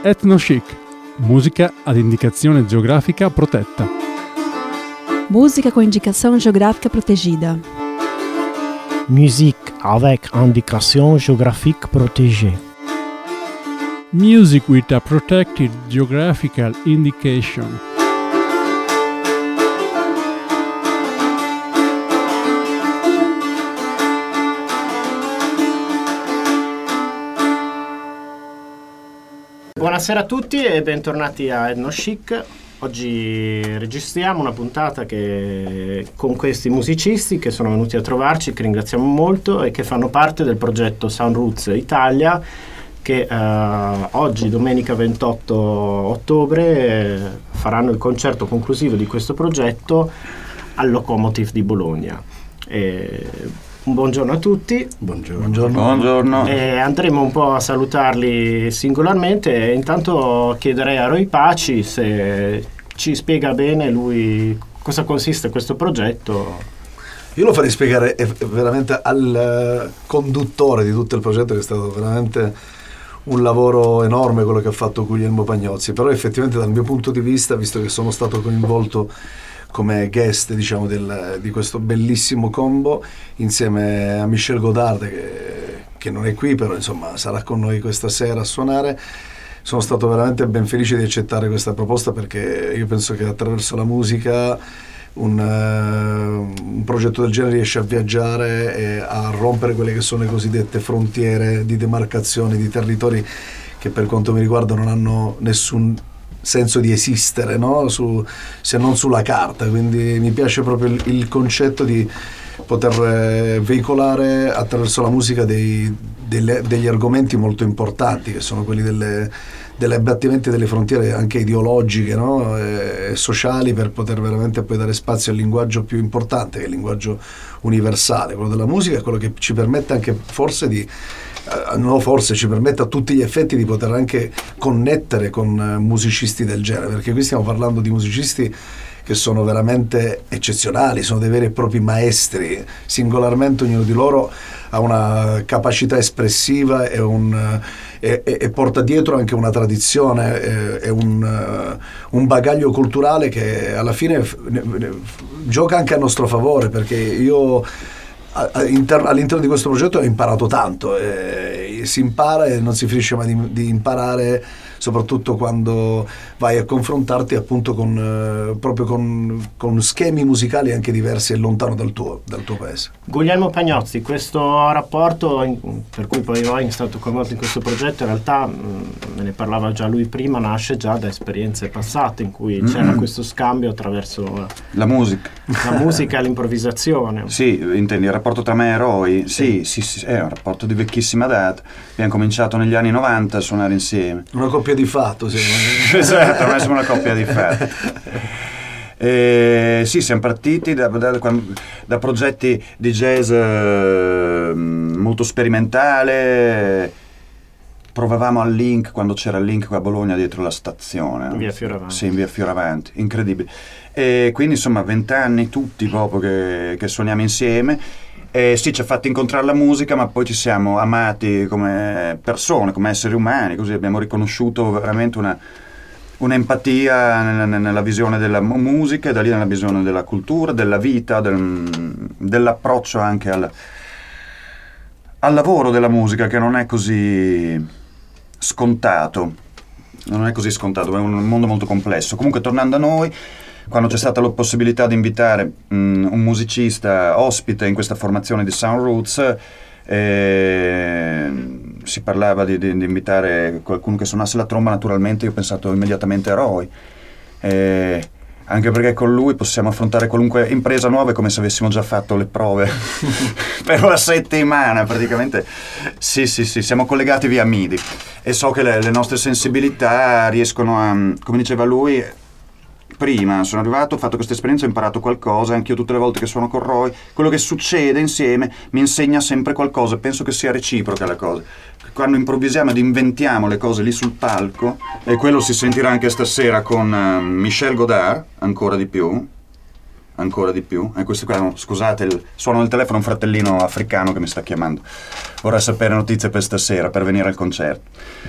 Ethno-chic, musica ad indicazione geografica protetta. Música com indicação geográfica protegida. Musique avec indication géographique protégée. Music with a protected geographical indication. Buonasera a tutti e bentornati a Ethno-chic. Oggi registriamo una puntata con questi musicisti che sono venuti a trovarci, che ringraziamo molto e che fanno parte del progetto Sound Roots Italia, che oggi, domenica 28 ottobre, faranno il concerto conclusivo di questo progetto al Locomotive di Bologna. Un buongiorno a tutti. Buongiorno. Andremo un po' a salutarli singolarmente e intanto chiederei a Roy Paci se ci spiega bene lui cosa consiste questo progetto. Io lo farei spiegare veramente al conduttore di tutto il progetto, che è stato veramente un lavoro enorme quello che ha fatto Guglielmo Pagnozzi, però effettivamente dal mio punto di vista, visto che sono stato coinvolto come guest, diciamo, di questo bellissimo combo insieme a Michel Godard, che non è qui, però insomma sarà con noi questa sera a suonare. Sono stato veramente ben felice di accettare questa proposta, perché io penso che attraverso la musica un progetto del genere riesce a viaggiare e a rompere quelle che sono le cosiddette frontiere di demarcazione di territori che per quanto mi riguarda non hanno nessun senso di esistere, no? Se non sulla carta. Quindi mi piace proprio il concetto di poter veicolare attraverso la musica degli argomenti molto importanti, che sono quelli degli abbattimenti delle frontiere anche ideologiche, no? E sociali, per poter veramente poi dare spazio al linguaggio più importante, che è il linguaggio universale, quello della musica, quello che ci permette anche ci permette a tutti gli effetti di poter anche connettere con musicisti del genere, perché qui stiamo parlando di musicisti che sono veramente eccezionali, sono dei veri e propri maestri. Singolarmente ognuno di loro ha una capacità espressiva e porta dietro anche una tradizione e un bagaglio culturale che alla fine gioca anche a nostro favore, perché io all'interno di questo progetto ho imparato tanto, si impara e non si finisce mai di imparare, soprattutto quando vai a confrontarti appunto proprio con schemi musicali anche diversi e lontano dal tuo paese. Guglielmo Pagnozzi, questo rapporto per cui poi Roy è stato coinvolto in questo progetto, in realtà me ne parlava già lui prima, nasce già da esperienze passate in cui c'era questo scambio attraverso la musica e l'improvvisazione. Sì, intendi il rapporto tra me e Roy? Sì, è un rapporto di vecchissima data. Abbiamo cominciato negli anni 90 a suonare insieme. Una coppia di fatto, sì. Esatto, ormai siamo una coppia di fatto. Sì, siamo partiti da progetti di jazz molto sperimentale. Provavamo al Link, quando c'era il Link qua a Bologna dietro la stazione, Via Fioravanti. Sì, in via Fioravanti, incredibile. E quindi insomma 20 anni tutti proprio che suoniamo insieme. Sì, ci ha fatto incontrare la musica, ma poi ci siamo amati come persone, come esseri umani, così abbiamo riconosciuto veramente una empatia nella visione della musica, e da lì nella visione della cultura, della vita, dell'approccio anche al lavoro della musica, che non è così scontato. È un mondo molto complesso. Comunque, tornando a noi, quando c'è stata la possibilità di invitare un musicista ospite in questa formazione di Sound Roots, si parlava di invitare qualcuno che suonasse la tromba. Naturalmente io ho pensato immediatamente a Roy, anche perché con lui possiamo affrontare qualunque impresa nuova, come se avessimo già fatto le prove per una settimana praticamente. Sì, siamo collegati via MIDI e so che le nostre sensibilità riescono a, come diceva lui, prima sono arrivato, ho fatto questa esperienza, ho imparato qualcosa. Anch'io tutte le volte che suono con Roy, quello che succede insieme mi insegna sempre qualcosa. Penso che sia reciproca la cosa. Quando improvvisiamo ed inventiamo le cose lì sul palco, e quello si sentirà anche stasera con Michel Godard, ancora di più. E questo qua, scusate, suono il telefono, un fratellino africano che mi sta chiamando, vorrà sapere notizie per stasera, per venire al concerto.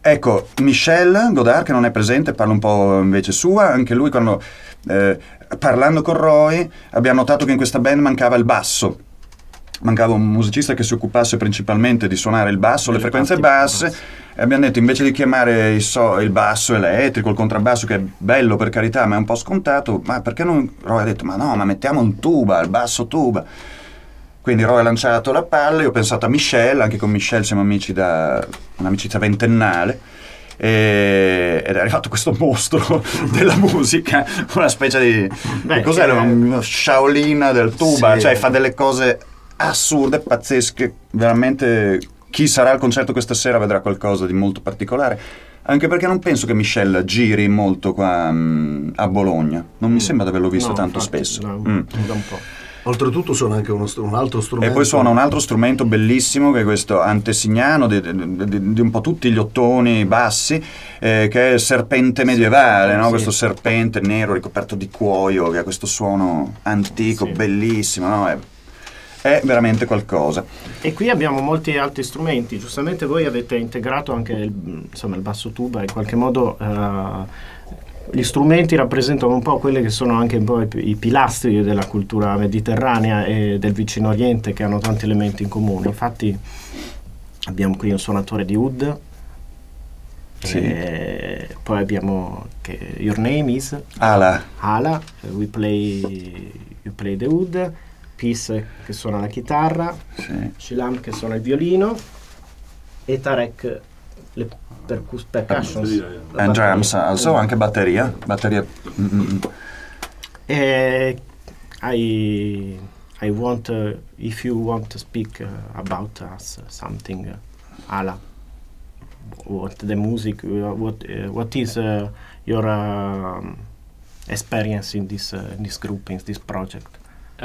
Ecco, Michel Godard, che non è presente, parla un po' invece sua. Anche lui, quando parlando con Roy, abbiamo notato che in questa band mancava il basso. Mancava un musicista che si occupasse principalmente di suonare il basso, le frequenze basse, e abbiamo detto, invece di chiamare il basso elettrico, il contrabbasso, che è bello per carità, ma è un po' scontato, ma perché non... Roy ha detto, ma no, ma mettiamo un tuba, il basso tuba. Quindi Roy ha lanciato la palla, io ho pensato a Michel, anche con Michel siamo amici da un'amicizia ventennale, ed è arrivato questo mostro della musica, una specie di... cos'è? Uno Shaolin del tuba, sì. Cioè fa delle cose assurde, pazzesche, veramente. Chi sarà al concerto questa sera vedrà qualcosa di molto particolare, anche perché non penso che Michel giri molto qua a Bologna, non mi sembra di averlo visto tanto infatti, spesso. Da un po'. Oltretutto suona anche un altro strumento. E poi suona un altro strumento bellissimo, che è questo antesignano di un po' tutti gli ottoni bassi, che è il serpente medievale, no? Questo serpente nero ricoperto di cuoio, che ha questo suono antico, bellissimo, no? È veramente qualcosa. E qui abbiamo molti altri strumenti. Giustamente voi avete integrato anche il basso tuba, in qualche modo gli strumenti rappresentano un po' quelli che sono anche un po' i pilastri della cultura mediterranea e del vicino oriente, che hanno tanti elementi in comune. Infatti abbiamo qui un suonatore di oud, poi abbiamo Your Name is Ala, you play the oud, Peace che suona la chitarra, Shilam che suona il violino, e Tarek le percussions and drums, also anche batteria. I want if you want to speak about us something, Ala, what the music, what is your experience in this group, in this project?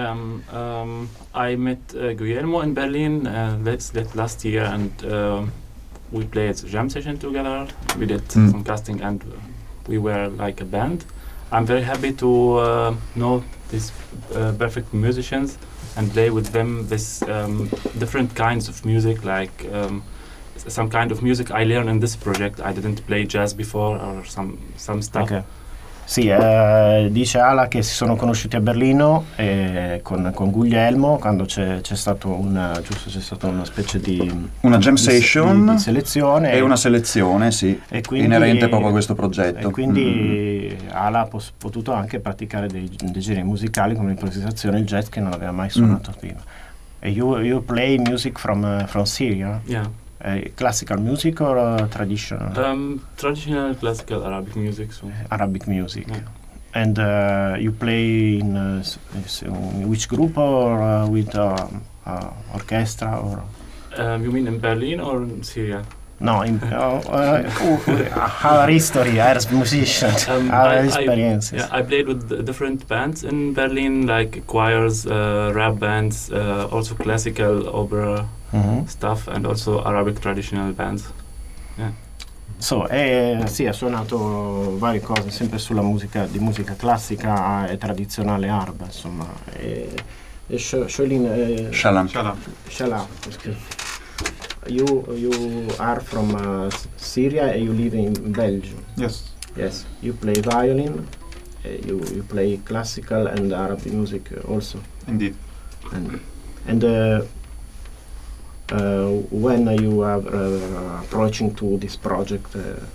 I met Guillermo in Berlin last year, and we played a jam session together. We did some casting, and we were like a band. I'm very happy to know these perfect musicians and play with them this different kinds of music, like some kind of music I learned in this project. I didn't play jazz before, or some stuff. Okay. Sì, dice Ala che si sono conosciuti a Berlino con Guglielmo, quando c'è stato una specie di una jam session di selezione e una selezione, sì, e quindi, inerente proprio a questo progetto. E quindi Ala ha potuto anche praticare dei generi musicali come l'improvvisazione e il jazz, che non aveva mai suonato prima. E you play music from Syria? Yeah. Classical music or traditional? Traditional classical Arabic music. So. Arabic music. Yeah. And you play in which group, or with orchestra? Or? You mean in Berlin or in Syria? No, our history as musicians, our experiences. I played with different bands in Berlin, like choirs, rap bands, also classical opera stuff, and also Arabic traditional bands. Yeah. So, sì, ha suonato varie cose, sempre sulla musica classica e tradizionale araba, insomma. Shalam. You are from Syria and you live in Belgium. Yes. Yes. You play violin. You play classical and Arabic music also. Indeed. And when you are approaching to this project,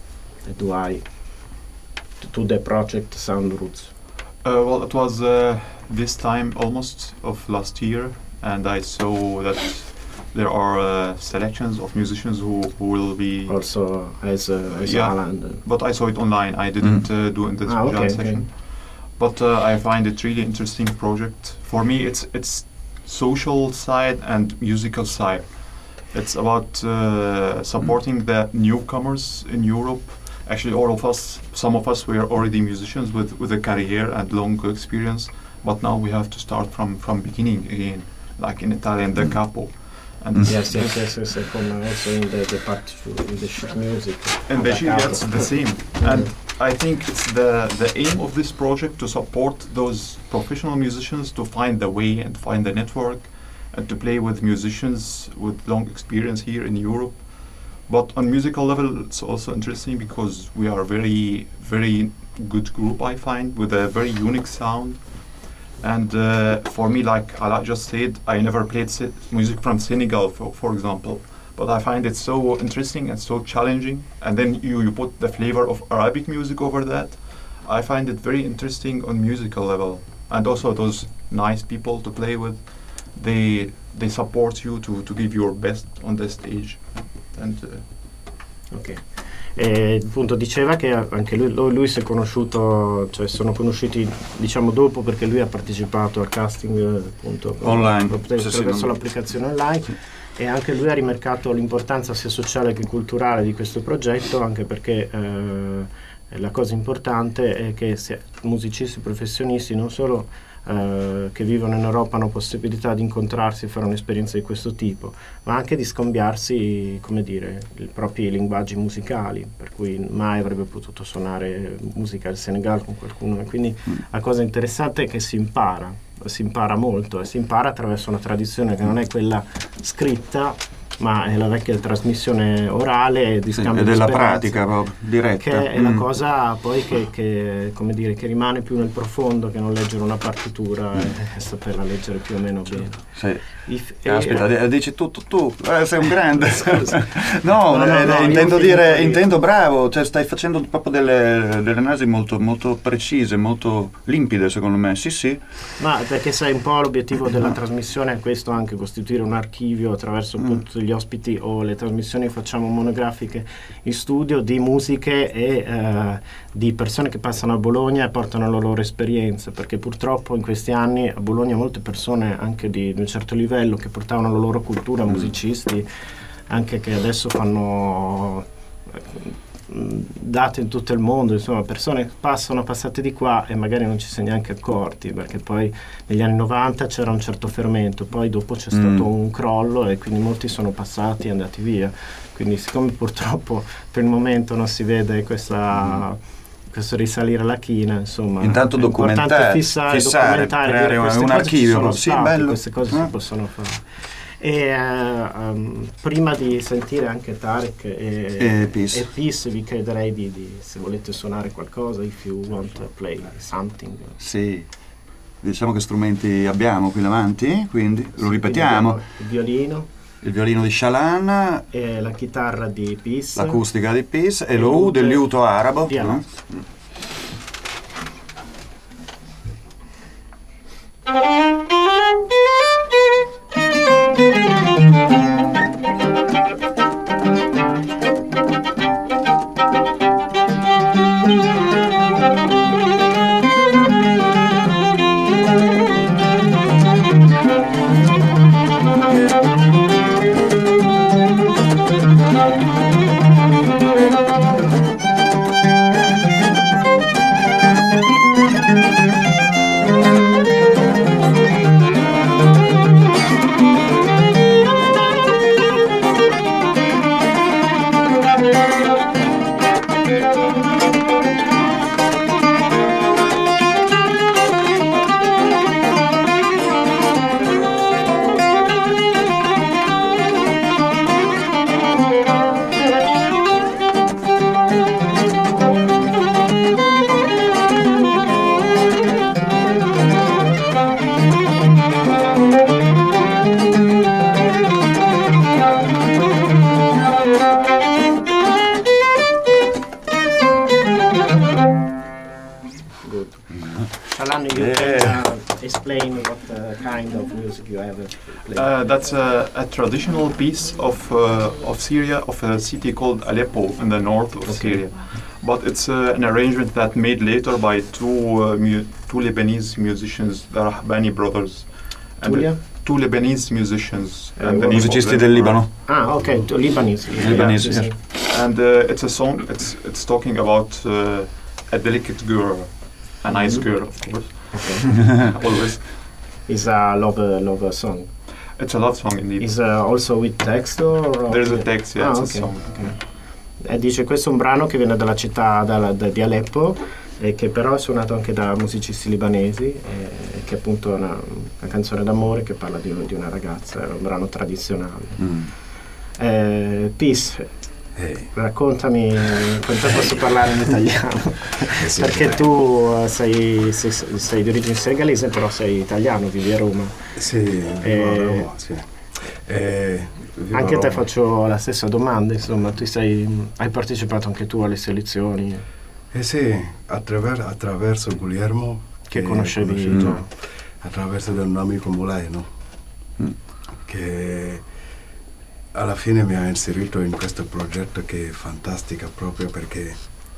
to the project Sound Roots? Well, it was this time almost of last year, and I saw that there are selections of musicians who will be also as Alan. But I saw it online. I didn't do in this jam session. But I find it really interesting project. For me, it's social side and musical side. It's about supporting the newcomers in Europe. Actually, all of us, some of us, were already musicians with a career and long experience. But now we have to start from beginning again, like in Italian, the capo. And yes, also in the part in the sheet music. And the sheet, that's the same. And I think it's the aim of this project to support those professional musicians to find the way and find the network, and to play with musicians with long experience here in Europe, But on musical level, it's also interesting because we are a very, very good group, I find, with a very unique sound. And for me, like I just said, I never played music from Senegal, for example. But I find it so interesting and so challenging. And then you put the flavor of Arabic music over that. I find it very interesting on musical level. And also those nice people to play with, they support you to give your best on the stage. And, ok. Appunto diceva che anche lui si è conosciuto, cioè sono conosciuti diciamo dopo, perché lui ha partecipato al casting appunto online attraverso l'applicazione online, e anche lui ha rimarcato l'importanza sia sociale che culturale di questo progetto, anche perché la cosa importante è che musicisti professionisti non solo che vivono in Europa hanno possibilità di incontrarsi e fare un'esperienza di questo tipo, ma anche di scambiarsi, come dire, i propri linguaggi musicali, per cui mai avrebbe potuto suonare musica del Senegal con qualcuno. E quindi la cosa interessante è che si impara molto, e si impara attraverso una tradizione che non è quella scritta, ma è la vecchia trasmissione orale di scambio di della pratica proprio diretta, che è la cosa poi che come dire, che rimane più nel profondo che non leggere una partitura e saperla leggere più o meno bene. Sì. Aspetta, dici tu sei un grande. No, intendo bravo, cioè stai facendo proprio delle analisi molto, molto precise, molto limpide secondo me. Sì. Ma perché sai, un po' l'obiettivo della trasmissione è questo, anche costituire un archivio attraverso appunto gli ospiti o le trasmissioni che facciamo monografiche in studio di musiche e di persone che passano a Bologna e portano le loro esperienze, perché purtroppo in questi anni a Bologna molte persone anche di un certo livello che portavano la loro cultura, musicisti anche che adesso fanno date in tutto il mondo, insomma persone passate di qua e magari non ci si è neanche accorti, perché poi negli anni 90 c'era un certo fermento, poi dopo c'è stato un crollo e quindi molti sono passati e andati via. Quindi siccome purtroppo per il momento non si vede questo risalire alla china, insomma intanto documentare, fissare creare un archivio, bello. Queste cose si possono fare. E prima di sentire anche Tarek e Peace vi chiederei di se volete suonare qualcosa, if you want to play something. Sì, diciamo che strumenti abbiamo qui davanti, quindi lo ripetiamo. Il violino di Shalan, e la chitarra di Peace, l'acustica di Peace e l'oud del liuto arabo. No? That's a traditional piece of Syria, of a city called Aleppo in the north of Syria. But it's an arrangement that made later by two Lebanese musicians, the Rahbani brothers. Two Lebanese musicians. Musicisti del Libano. Ah, ok, Lebanese. Lebanese, yes. And it's a song, it's talking about a delicate girl, a nice girl, of course. Okay. Always. It's a love song. It's a love song indeed. Is also with text or? There's a text, yeah, it's a song. Okay. Dice questo è un brano che viene dalla città di Aleppo e che però è suonato anche da musicisti libanesi, che appunto è una canzone d'amore che parla di una ragazza, è un brano tradizionale. Peace, Raccontami, con te posso parlare in italiano, sì, perché tu sei di origine senegalese, però sei italiano, vivi a Roma. Sì, vivo a Roma, sì. Anche a te faccio la stessa domanda, insomma, hai partecipato anche tu alle selezioni? Sì, attraverso Guglielmo, che conoscevi già. Attraverso un amico Mulai, no? Che alla fine mi ha inserito in questo progetto che è fantastico proprio perché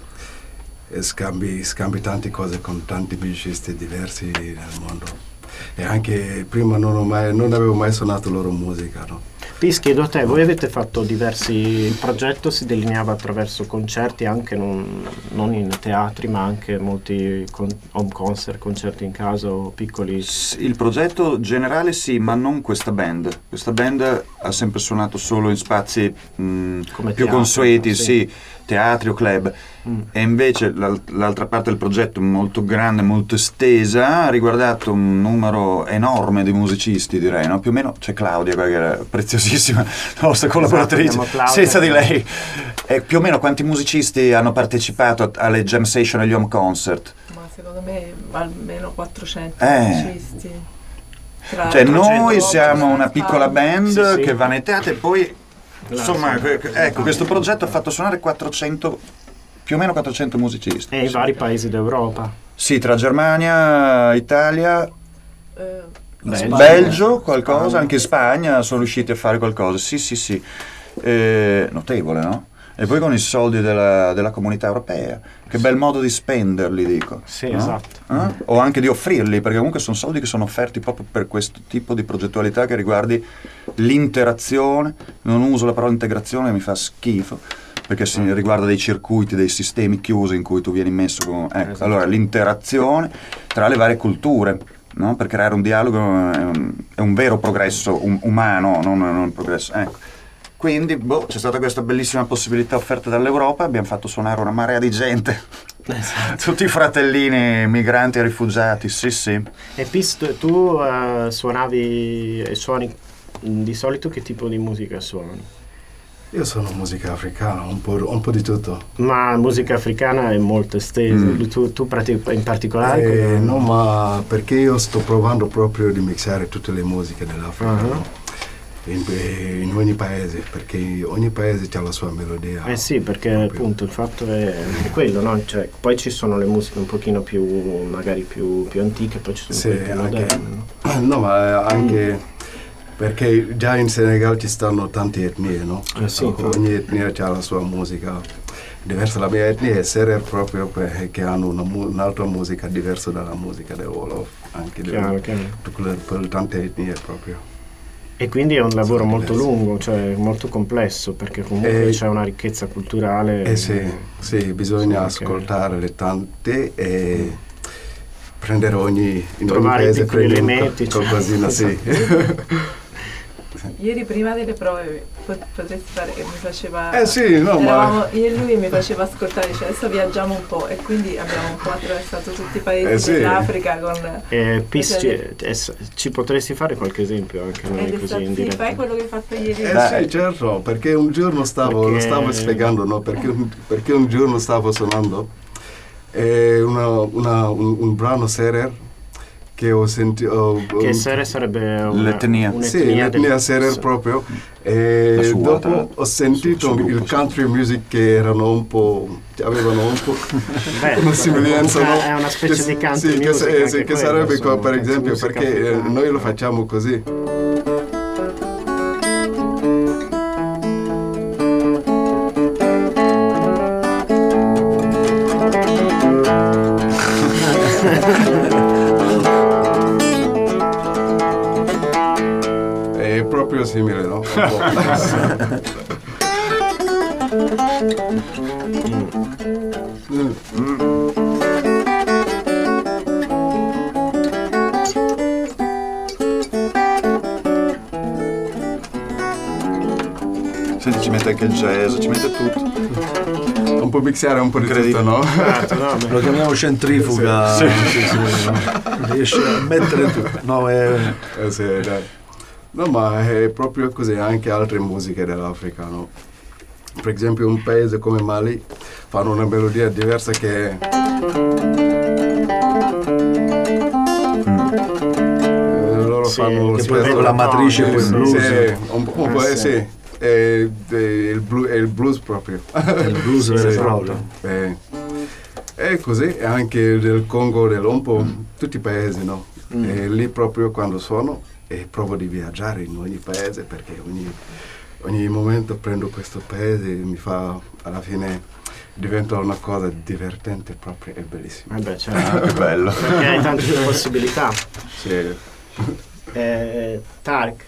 scambi tante cose con tanti musicisti diversi nel mondo. E anche prima non avevo mai suonato loro musica, no? Pis, chiedo a te, voi avete fatto il progetto si delineava attraverso concerti, anche non in teatri, ma anche molti home concert, concerti in casa o piccoli? Il progetto generale sì, ma non questa band. Questa band ha sempre suonato solo in spazi più consueti, sì, teatri o club. E invece l'altra parte del progetto, molto grande, molto estesa, ha riguardato un numero enorme di musicisti, direi, no? Più o meno c'è Claudia, che era preziosissima, la nostra collaboratrice, senza di lei. E più o meno quanti musicisti hanno partecipato alle jam session e agli home concert? Ma secondo me almeno 400 musicisti. Cioè noi siamo una piccola band che va nei teatri e poi, insomma, ecco, questo progetto ha fatto suonare più o meno 400 musicisti. E i vari paesi d'Europa? Sì, tra Germania, Italia, Belgio, qualcosa, anche Spagna sono riusciti a fare qualcosa. Sì. Notevole, no? E poi con i soldi della comunità europea. Che bel modo di spenderli, dico. Sì, no? Esatto. O anche di offrirli, perché comunque sono soldi che sono offerti proprio per questo tipo di progettualità che riguardi l'interazione. Non uso la parola integrazione, mi fa schifo, perché si riguarda dei circuiti, dei sistemi chiusi in cui tu vieni messo con... Ecco, allora l'interazione tra le varie culture, no? Per creare un dialogo è un vero progresso umano, non un progresso... Ecco. Quindi c'è stata questa bellissima possibilità offerta dall'Europa, abbiamo fatto suonare una marea di gente, tutti i fratellini migranti e rifugiati, sì. E Pis, tu suonavi e suoni di solito che tipo di musica suoni? Io sono musica africana, un po' di tutto. Ma musica africana è molto estesa, tu pratichi in particolare? No, ma perché io sto provando proprio di mixare tutte le musiche dell'Africa, no? In ogni paese, perché ogni paese ha la sua melodia. Sì, perché appunto il fatto è quello, no? Cioè, poi ci sono le musiche un pochino più, magari più antiche, poi ci sono quelle più moderne. No, ma anche perché già in Senegal ci stanno tante etnie, no? Sì, ogni etnia ha la sua musica diversa. La mia etnia è Serer proprio perché hanno un'altra musica diversa dalla musica del Wolof, anche per tante etnie proprio. E quindi è un lavoro molto lungo, cioè molto complesso, perché comunque c'è una ricchezza culturale. Sì, bisogna ascoltare le tante e prendere ogni paese piccoli elementi, qualcosina, sì. Ieri prima delle prove potresti fare che mi faceva ma io e lui mi faceva ascoltare, cioè adesso viaggiamo un po' e quindi abbiamo un po' attraversato tutti i paesi dell'Africa con ci potresti fare qualche esempio anche noi così in diretta? Fai quello che hai fatto ieri. Sì, certo, perché un giorno lo stavo spiegando, no? Perché un giorno stavo suonando un brano Serer che ho sentito. Che Serer sarebbe l'etnia. Sì, l'etnia Serer proprio. E dopo ho sentito il country music che avevano un po' una somiglianza. È una specie di country music. Che sarebbe per esempio, perché noi lo facciamo così. Proprio simile, no? Senti, ci mette anche il jazz, ci mette tutto. Un po' mixare un po' di tutto, no? Lo chiamiamo centrifuga. Sì. Riesce a mettere tutto. Sì, dai. No, ma è proprio così, anche altre musiche dell'Africa, no? per esempio un paese come Mali fanno una melodia diversa che loro fanno che la matrice del blues, un po' sì, è il blues proprio, il blues vero e proprio. E così anche del Congo, un po' tutti i paesi, no? E lì proprio quando sono e provo di viaggiare in ogni paese, perché ogni momento prendo questo paese e mi fa, alla fine diventa una cosa divertente proprio e bellissima. Certo. Che bello. Perché hai tante possibilità. Sì. Tarek,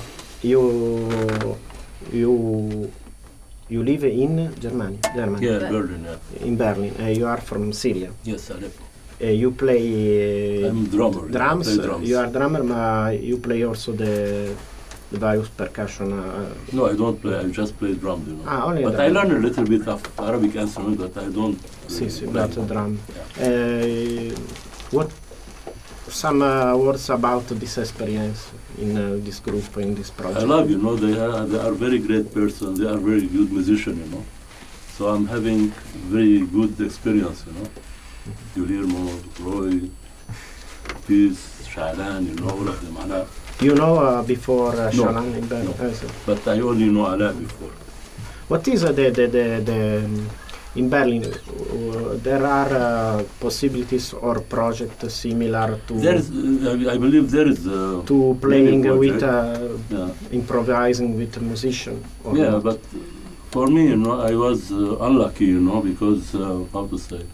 you live in Germany? Yeah, Berlin. In Berlin. You are from Syria? Yes, I live. You play I'm drummer. Drums. I play drums. You are drummer, but you play also the various percussion. No, I don't play. I just play drums, you know. Only but I learn a little bit of Arabic instrument, but I don't. But drum. Yeah. What some words about this experience in this group, in this project? I love, you know, they are very great persons. They are very good musicians, you know. So I'm having very good experience, you know. Guillermo, Roy, Peace, Shalan, you know, all of them. Ala. You know before Shalan in Berlin? No. But I only know Ala before. What is the in Berlin? There are possibilities or projects similar to. There's, I believe there is. To playing with, improvising with a musician. Yeah, not? But for me, you know, I was unlucky, you know, because how to say.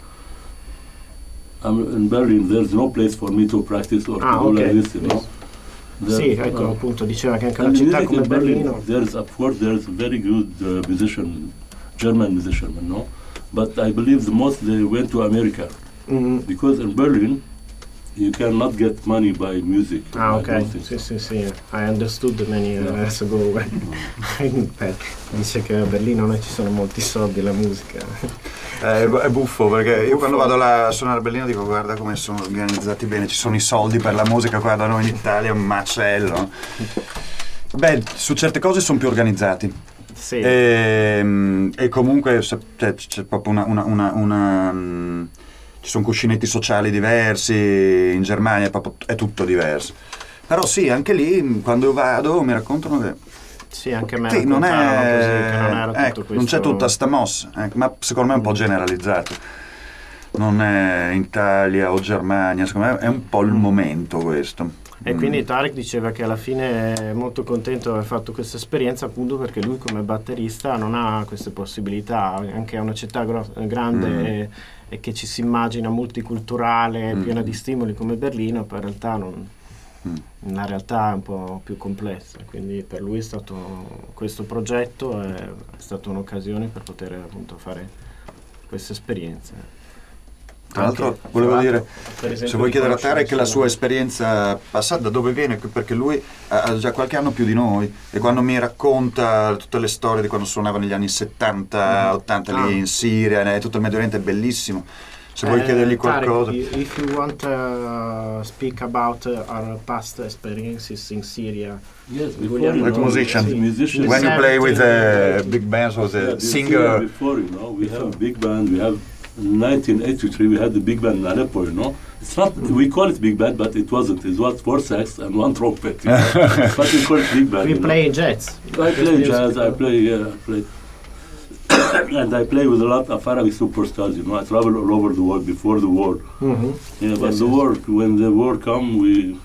In Berlin, there's no place for me to practice or to do like this, you know. Sì, ecco, appunto, diceva che anche una città come Berlino. Of course, there's very good musician, German musician, you know. But I believe the most they went to America, because in Berlin, you cannot get money by music. Ok, sì. I understood many years ago. Dice che a Berlino non ci sono molti soldi la musica. È buffo, perché io quando vado là a suonare a Berlino dico guarda come sono organizzati bene, ci sono i soldi per la musica, guarda noi in Italia è un macello. Beh, su certe cose sono più organizzati. Sì. E comunque c'è proprio una ci sono cuscinetti sociali diversi, in Germania è tutto diverso. Però sì, anche lì quando vado mi raccontano che sì, anche a me sì, non è così, che non era tutto questo. Non c'è tutta sta mossa, ma secondo me è un po' generalizzato. Non è in Italia o Germania, secondo me è un po' il momento questo. E quindi Tarek diceva che alla fine è molto contento di aver fatto questa esperienza, appunto perché lui come batterista non ha queste possibilità, anche a una città grande e che ci si immagina multiculturale, piena di stimoli come Berlino, poi in realtà la realtà è un po' più complessa, quindi per lui è stato questo progetto è stata un'occasione per poter appunto fare queste esperienze. Tra l'altro volevo dire, se vuoi chiedere a Tarek la sua esperienza passata, da dove viene, perché lui ha già qualche anno più di noi e quando mi racconta tutte le storie di quando suonava negli anni 70, 80 lì in Siria, tutto il Medio Oriente è bellissimo. Se vuoi chiedergli qualcosa. Tarek, if you want to speak about our past experiences in Syria. Yes, before, like musician. When you play with big bands or the singer. Before, you know, we have a big band, we have in 1983 we had the big band in Aleppo, you know. It's not, we call it big band, but it wasn't. It was 4 sax and 1 trumpet, you know. But we call it big band. We play jazz. I play jazz, I play and I play with a lot of Arabic superstars, you know. I travel all over the world before the war. Yeah, but the war, when the war come, we...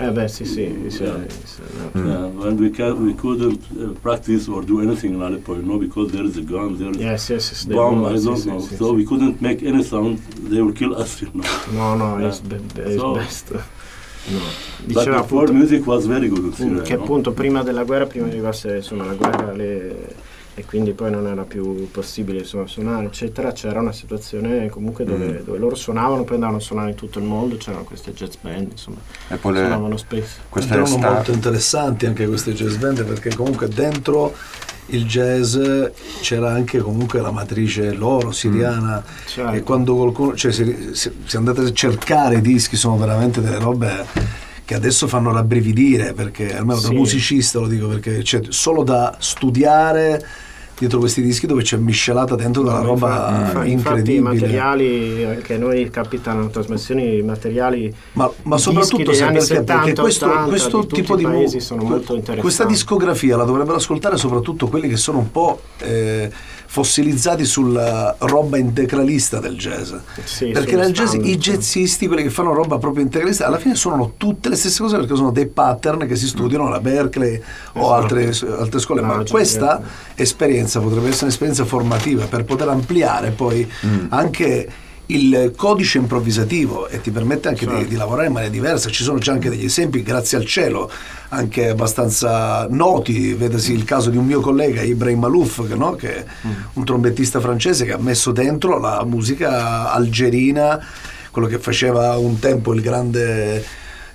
when we couldn't practice or do anything in Aleppo, you know, because there is a gun, there is bomb, I don't know. So we couldn't make any sound, they will kill us, you know. No, it's best. No. But before music was very good in Syria, che appunto prima della guerra, prima di arrivasse insomma la guerra e quindi poi non era più possibile insomma suonare eccetera, c'era una situazione comunque dove loro suonavano, poi andavano a suonare in tutto il mondo, c'erano queste jazz band insomma, e poi suonavano spesso. Erano molto interessanti anche queste jazz band, perché comunque dentro il jazz c'era anche comunque la matrice loro siriana, certo. E quando qualcuno, cioè se andate a cercare i dischi sono veramente delle robe che adesso fanno rabbrividire, perché almeno da musicista lo dico, perché solo da studiare dietro questi dischi dove c'è miscelata dentro della roba incredibile. Infatti i materiali che noi capitano trasmissioni, i materiali ma soprattutto anni 70, perché questo di tipo di paesi sono molto interessanti. Questa discografia la dovrebbero ascoltare soprattutto quelli che sono un po' fossilizzati sulla roba integralista del jazz, perché nel jazz i jazzisti, quelli che fanno roba proprio integralista, alla fine suonano tutte le stesse cose perché sono dei pattern che si studiano alla Berkeley o altre scuole, ma questa esperienza potrebbe essere un'esperienza formativa per poter ampliare poi anche il codice improvvisativo e ti permette anche di lavorare in maniera diversa. Ci sono già anche degli esempi, grazie al cielo, anche abbastanza noti, vedesi il caso di un mio collega Ibrahim Malouf, che è un trombettista francese che ha messo dentro la musica algerina, quello che faceva un tempo il grande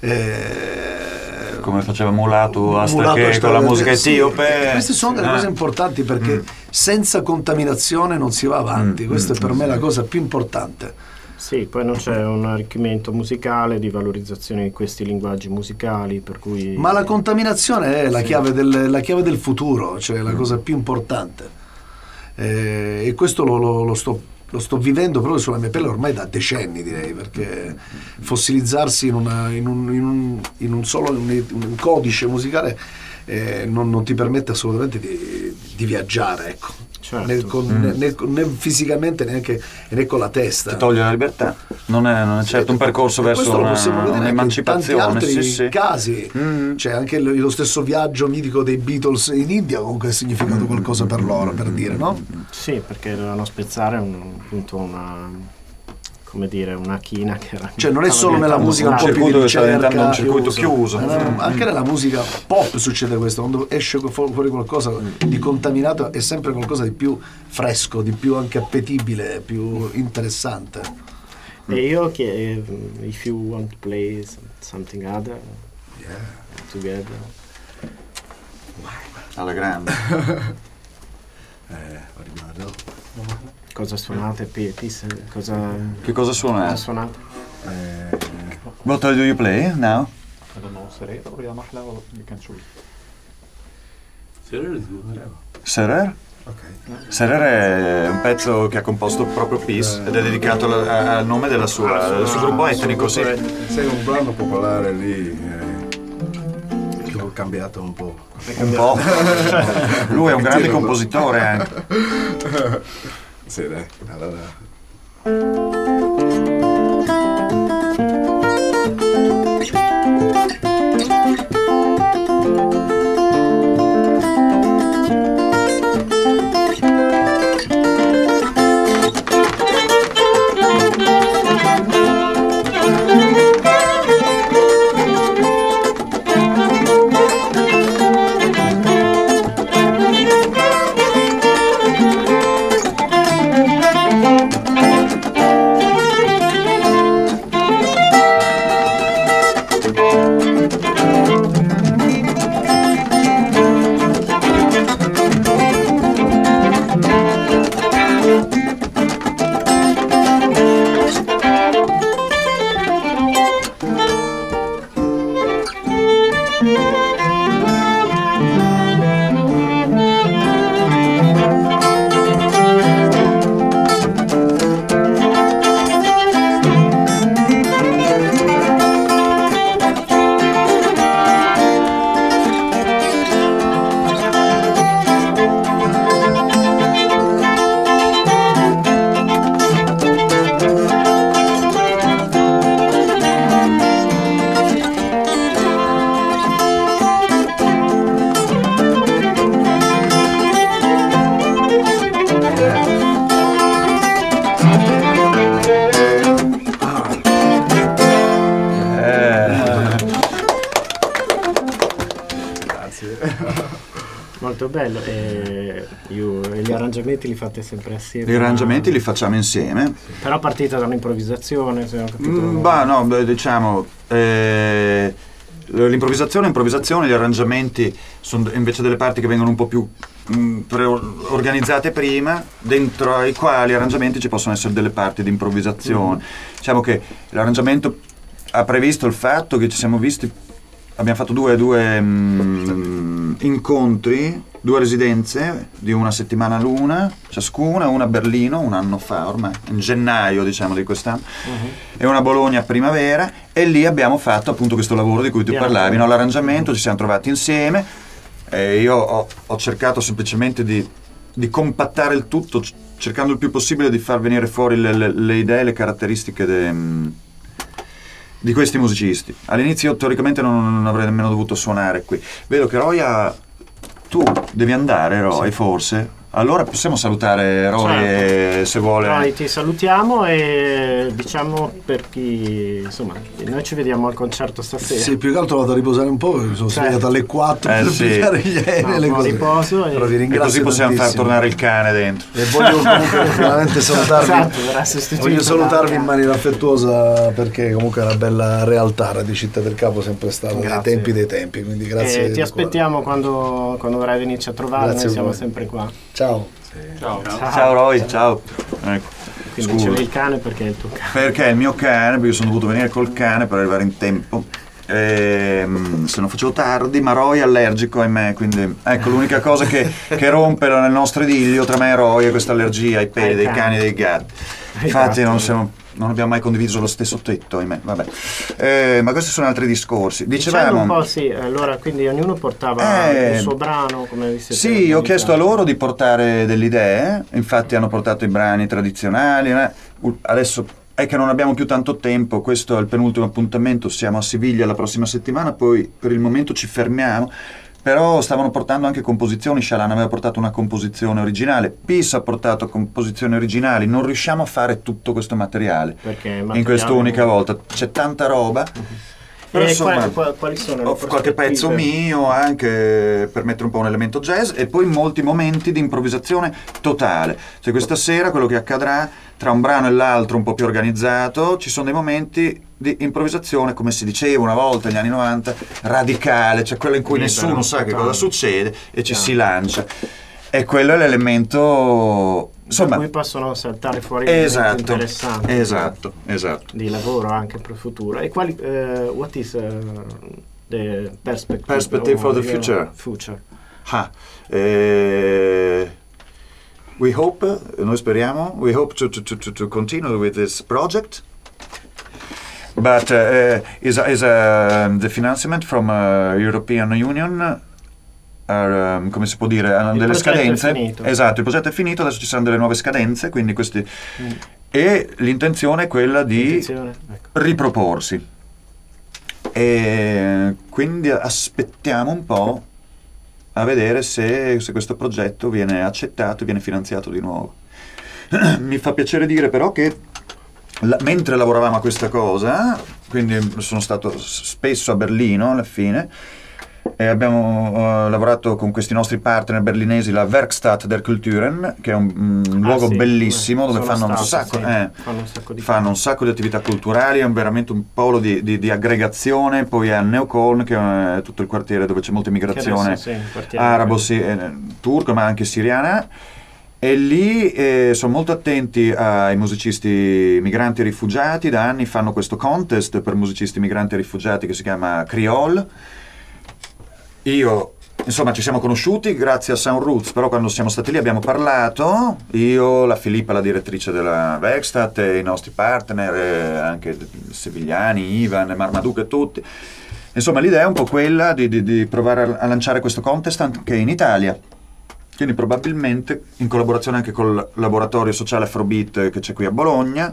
come faceva Mulatu Astatke con la musica etiope. Queste sono delle cose importanti perché senza contaminazione non si va avanti. Questa è per me la cosa più importante. Sì, poi non c'è un arricchimento musicale di valorizzazione di questi linguaggi musicali, per cui... Ma la contaminazione è la chiave del futuro, cioè la cosa più importante. E questo lo sto vivendo proprio sulla mia pelle ormai da decenni, direi, perché fossilizzarsi in un codice musicale non ti permette assolutamente di viaggiare, ecco. Certo. Né fisicamente né con la testa. Ti toglie la libertà, non è certo un percorso verso un'emancipazione. In tanti altri casi, cioè anche lo stesso viaggio mitico dei Beatles in India comunque ha significato qualcosa per loro, per dire, no? Sì, perché dovevano spezzare una china che era, cioè non è solo nella musica un po' più di ricerca, un circuito chiuso. Anche nella musica pop succede questo, quando esce fuori qualcosa di contaminato è sempre qualcosa di più fresco, di più anche appetibile, più interessante. E io chiedo, if you want to play something other together, alla grande. Cosa suonate? Che cosa suonate? What do you play now? I don't know, Serer or Yamahla, or you can choose. Serer is good. Serer? Okay. Serer è un pezzo che ha composto proprio Peace ed è dedicato al nome del suo gruppo etnico, sì. Sei un brano popolare lì che ho cambiato un po'. Lui è un grande compositore anche. Sì, dai, allora. Molto bello. E gli arrangiamenti li fate sempre assieme? Gli arrangiamenti li facciamo insieme. Però partite da un'improvvisazione, se ho capito. Diciamo l'improvvisazione, gli arrangiamenti sono invece delle parti che vengono un po' più organizzate prima, dentro ai quali arrangiamenti ci possono essere delle parti di improvvisazione. Diciamo che l'arrangiamento ha previsto il fatto che ci siamo visti abbiamo fatto due incontri, 2 residenze di una settimana l'una, ciascuna, una a Berlino un anno fa ormai, in gennaio diciamo di quest'anno, e una a Bologna a primavera, e lì abbiamo fatto appunto questo lavoro di cui tu parlavi, no? L'arrangiamento, ci siamo trovati insieme, e io ho cercato semplicemente di compattare il tutto, cercando il più possibile di far venire fuori le idee, le caratteristiche di questi musicisti. All'inizio teoricamente non avrei nemmeno dovuto suonare qui. Vedo che Roy tu devi andare, Roy, forse? Allora possiamo salutare Roy, se vuole. Roy, ti salutiamo e diciamo per chi, insomma, noi ci vediamo al concerto stasera. Sì, più che altro vado a riposare un po', perché mi sono svegliato alle 4 per pigliare gli aerei, le cose. Riposo Però vi ringrazio, e così possiamo far tornare il cane dentro. E voglio comunque veramente salutarvi. Voglio salutarvi in maniera affettuosa, perché comunque è una bella realtà Radicità del Capo, sempre stata dai tempi dei tempi, quindi grazie. Ti aspettiamo quando vorrai venirci a trovare, noi siamo sempre qua. Ciao. Ciao Roy, ciao. Ecco. Quindi c'è il cane, perché è il tuo cane? Perché è il mio cane, perché sono dovuto venire col cane per arrivare in tempo. Se non facevo tardi, ma Roy è allergico a me, quindi ecco l'unica cosa che rompe nel nostro idillio tra me e Roy è questa allergia ai peli dei cani e dei gatti. Infatti non abbiamo mai condiviso lo stesso tetto, ahimè, vabbè. Ma questi sono altri discorsi. Dicevamo un po', sì, allora quindi ognuno portava il suo brano, come vi siete Sì, ho chiesto a loro di portare delle idee, infatti hanno portato i brani tradizionali, adesso è che non abbiamo più tanto tempo, questo è il penultimo appuntamento, siamo a Siviglia la prossima settimana, poi per il momento ci fermiamo. Però stavano portando anche composizioni, Shalan aveva portato una composizione originale, Peace ha portato composizioni originali, non riusciamo a fare tutto questo materiale in quest'unica volta, c'è tanta roba. Però insomma, quali sono qualche pezzo mio anche per mettere un po' un elemento jazz, e poi molti momenti di improvvisazione totale. Cioè questa sera quello che accadrà tra un brano e l'altro, un po' più organizzato, ci sono dei momenti di improvvisazione, come si diceva una volta negli anni 90, radicale, cioè quello in cui nessuno sa che cosa succede e ci si lancia. E quello è l'elemento, insomma, da cui possono saltare fuori elementi interessanti. Esatto. Di lavoro anche per il futuro. E quali, what is the perspective for the future? We hope, noi speriamo, we hope to continue with this project. But is the financement from European Union come si può dire, hanno delle scadenze. Esatto, il progetto è finito, adesso ci saranno delle nuove scadenze, quindi questi e l'intenzione è quella di riproporsi, e quindi aspettiamo un po' a vedere se questo progetto viene accettato e viene finanziato di nuovo. Mi fa piacere dire però che mentre lavoravamo a questa cosa, quindi sono stato spesso a Berlino alla fine, e abbiamo lavorato con questi nostri partner berlinesi, la Werkstatt der Kulturen, che è un luogo bellissimo dove fanno un sacco di attività culturali, è veramente un polo di aggregazione. Poi a Neukölln, che è tutto il quartiere dove c'è molta immigrazione arabo, turco, ma anche siriana, e lì sono molto attenti ai musicisti migranti e rifugiati. Da anni fanno questo contest per musicisti migranti e rifugiati che si chiama Creole. Insomma, ci siamo conosciuti grazie a Sound Roots, però quando siamo stati lì abbiamo parlato, io, la Filippa, la direttrice della Werkstatt, e i nostri partner, anche sevigliani, Ivan, Marmaduke e tutti. Insomma, l'idea è un po' quella di provare a lanciare questo contest anche in Italia. Quindi probabilmente in collaborazione anche col laboratorio sociale Afrobeat che c'è qui a Bologna.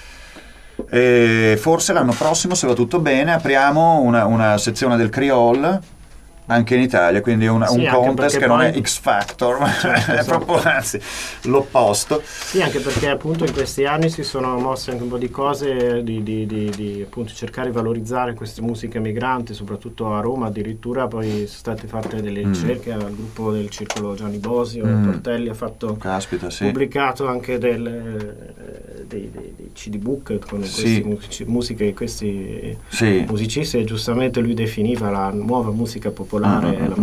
E forse l'anno prossimo, se va tutto bene, apriamo una sezione del Creole anche in Italia, quindi un contest che non è X Factor, è proprio, anzi, l'opposto. Sì, anche perché appunto in questi anni si sono mosse anche un po' di cose di appunto cercare di valorizzare queste musiche migranti, soprattutto a Roma. Addirittura poi sono state fatte delle ricerche al gruppo del Circolo Gianni Bosio, Tortelli ha fatto pubblicato anche dei CD book con queste musiche di questi musicisti, e giustamente lui definiva la nuova musica popolare, la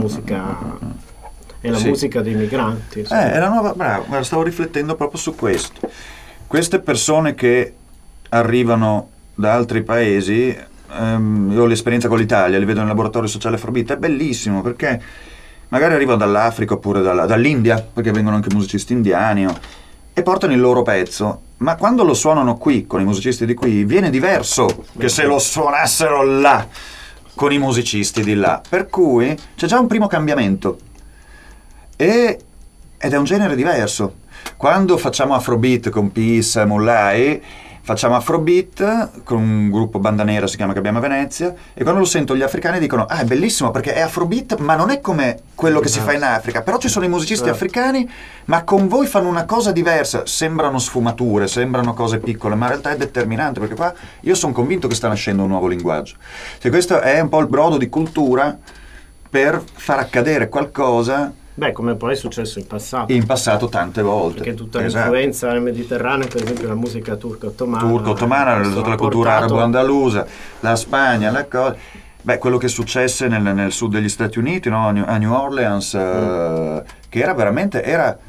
musica dei migranti. È la nuova, bravo, stavo riflettendo proprio su questo. Queste persone che arrivano da altri paesi io ho l'esperienza con l'Italia, li vedo nel laboratorio sociale Afrobeat, è bellissimo perché magari arrivano dall'Africa oppure dall'India, perché vengono anche musicisti indiani, e portano il loro pezzo, ma quando lo suonano qui con i musicisti di qui viene diverso che se lo suonassero là con i musicisti di là, per cui c'è già un primo cambiamento ed è un genere diverso. Quando facciamo Afrobeat con Peace, Mullai, facciamo Afrobeat con un gruppo banda nera, si chiama, che abbiamo a Venezia, e quando lo sento gli africani dicono è bellissimo perché è Afrobeat ma non è come quello che si fa in Africa, però ci sono i musicisti africani ma con voi fanno una cosa diversa, sembrano sfumature, sembrano cose piccole, ma in realtà è determinante, perché qua io sono convinto che sta nascendo un nuovo linguaggio. Cioè, questo è un po' il brodo di cultura per far accadere qualcosa. Beh, come poi è successo in passato. In passato tante volte. Perché tutta l'influenza nel Mediterraneo, per esempio la musica turco-ottomana. Tutta la cultura arabo-andalusa, la Spagna, la cosa. Beh, quello che successe nel sud degli Stati Uniti, no? A New Orleans, che era veramente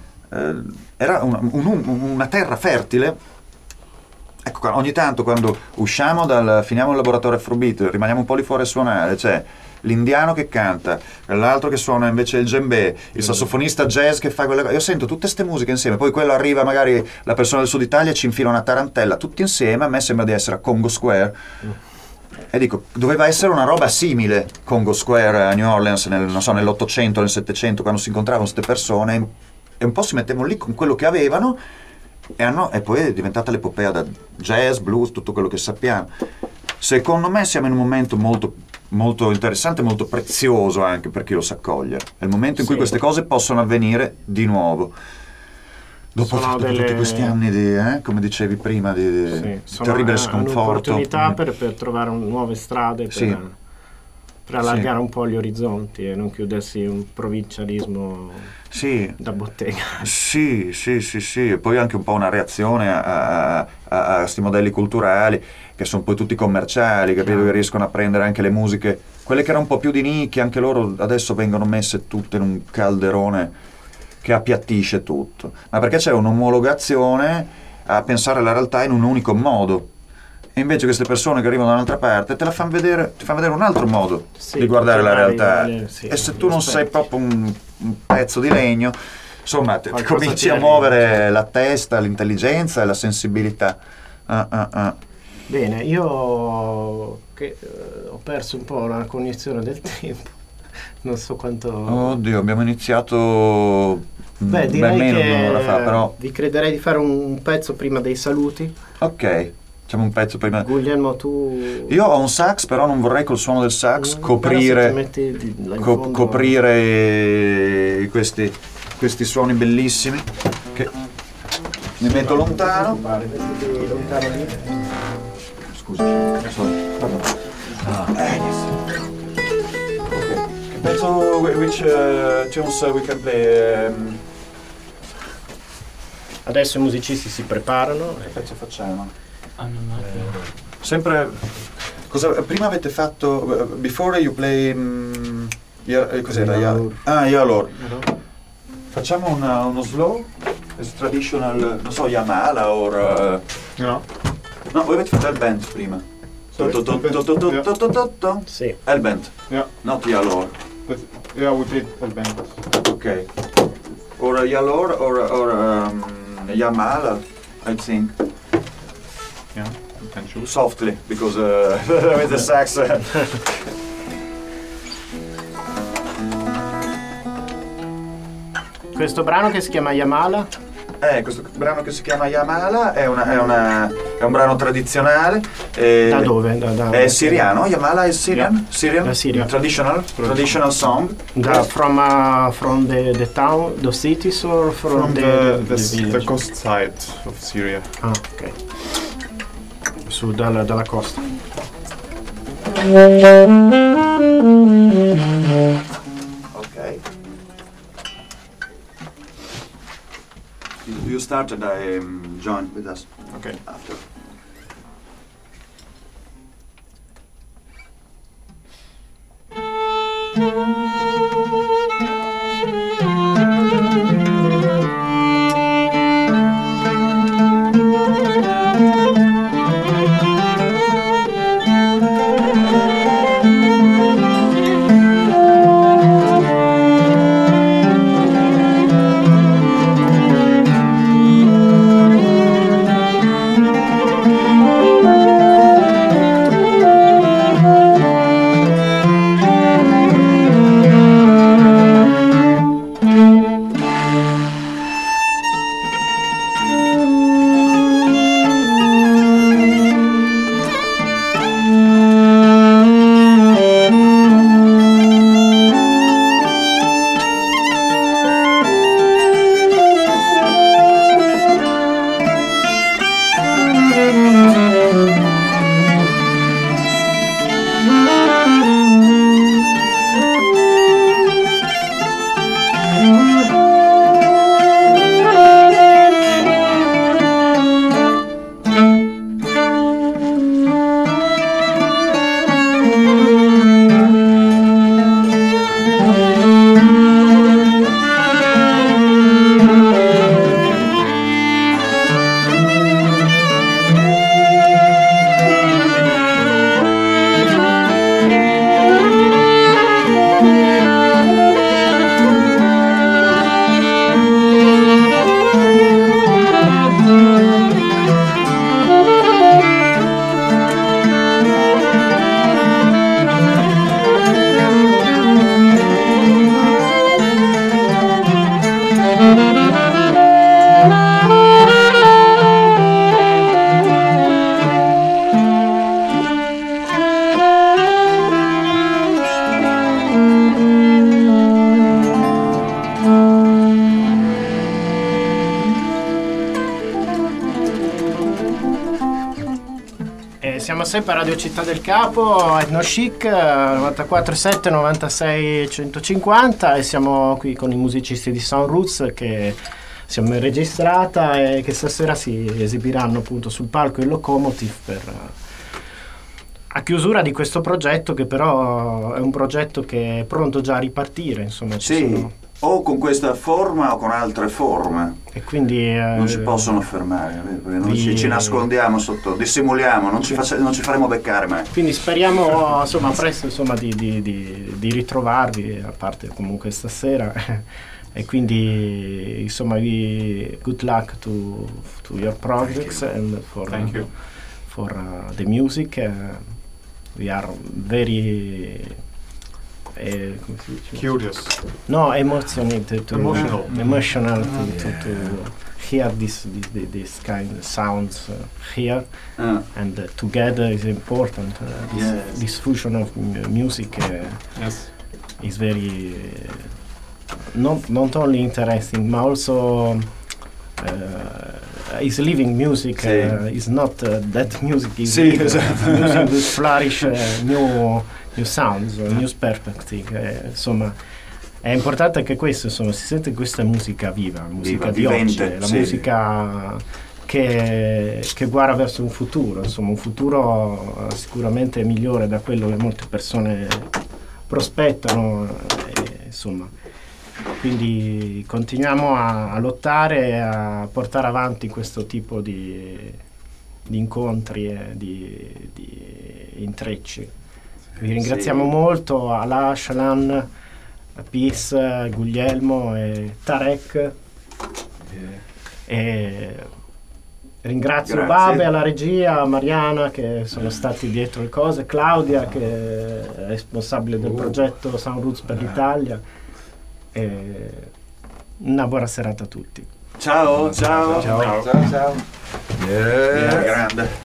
era una terra fertile. Ecco, ogni tanto quando finiamo il laboratorio Afrobeat, rimaniamo un po' lì fuori a suonare, cioè l'indiano che canta, l'altro che suona invece il djembe, il sassofonista jazz che fa quelle cose. Io sento tutte ste musiche insieme, poi quello arriva, magari la persona del sud Italia ci infila una tarantella, tutti insieme. A me sembra di essere a Congo Square. E dico, doveva essere una roba simile Congo Square a New Orleans nell'800, nel 700, quando si incontravano queste persone e un po' si mettevano lì con quello che avevano e poi è diventata l'epopea da jazz, blues, tutto quello che sappiamo. Secondo me siamo in un momento molto, molto interessante, molto prezioso anche per chi lo sa cogliere. È il momento in cui queste cose possono avvenire di nuovo. Dopo tutti questi anni di, come dicevi prima, di terribile sconforto. Un'opportunità per trovare nuove strade, per allargare un po' gli orizzonti e non chiudersi un provincialismo da bottega. Sì, e poi anche un po' una reazione a questi modelli culturali che sono poi tutti commerciali, capito? Che riescono a prendere anche le musiche, quelle che erano un po' più di nicchia, anche loro adesso vengono messe tutte in un calderone che appiattisce tutto, ma perché c'è un'omologazione a pensare alla realtà in un unico modo. E invece queste persone che arrivano da un'altra parte ti fanno vedere un altro modo di guardare la realtà. E se tu non sei proprio un pezzo di legno, insomma, ti cominci a muovere la testa, l'intelligenza e la sensibilità. Bene, io ho perso un po' la cognizione del tempo. Non so quanto. Oddio, abbiamo iniziato direi meno che di un'ora fa, però vi crederei di fare un pezzo prima dei saluti. Ok, facciamo un pezzo prima. Guglielmo, tu. Io ho un sax, però non vorrei col suono del sax coprire questi suoni bellissimi che mi metto lontano. Scusa, penso which tunes we can play. Adesso i musicisti si preparano. Che pezzo facciamo? Sempre prima avete fatto before you play cos'era? Yalor. Facciamo uno slow, traditional, non so, Yamala or no, voi avete fatto il band prima. Sì. El band. Yeah. Not Yalor. Yeah, we played El band. Okay. Or Yalor or Yamala, I think. Yeah, you can choose. Softly, because with the sax. Questo brano che si chiama Yamala? Questo brano che si chiama Yamala è un brano tradizionale. Da dove? È siriano. Yamala è Syrian? Yeah. Syrian? Syria. Traditional song. From the town, the cities, or from the coast side of Syria. Ah, ok. Su dalla costa. Ok. You started, I joined with us. Okay. After. sempre a Radio Città del Capo, Ethno Chic, 94.7, 96 150, e siamo qui con i musicisti di Sound Roots che siamo in registrata e che stasera si esibiranno appunto sul palco in Locomotive a chiusura di questo progetto, che però è un progetto che è pronto già a ripartire, insomma. O con questa forma o con altre forme, e quindi non ci possono fermare, perché noi ci nascondiamo sotto, dissimuliamo, non ci faremo beccare mai. Quindi speriamo insomma presto di ritrovarvi, a parte comunque stasera. E quindi insomma good luck to your projects and for the music. We are very curious. No, emotional to hear this kind of sounds here, and together is important. This fusion of music is very not only interesting, but also is living music. Is not that music is music will flourish new sounds, new perspective. Insomma, è importante anche questo, insomma, si sente che questa è musica viva, musica di oggi, la musica che guarda verso un futuro, insomma, un futuro sicuramente migliore da quello che molte persone prospettano, insomma. Quindi continuiamo a lottare e a portare avanti questo tipo di incontri e di intrecci. Vi ringraziamo molto, Ala, Shalan, Peace, Guglielmo e Tarek. E ringrazio Babe alla regia, Mariana che sono stati dietro le cose, Claudia che è responsabile del progetto Sound Roots per l'Italia. E una buona serata a tutti. Ciao. Ciao. Grande.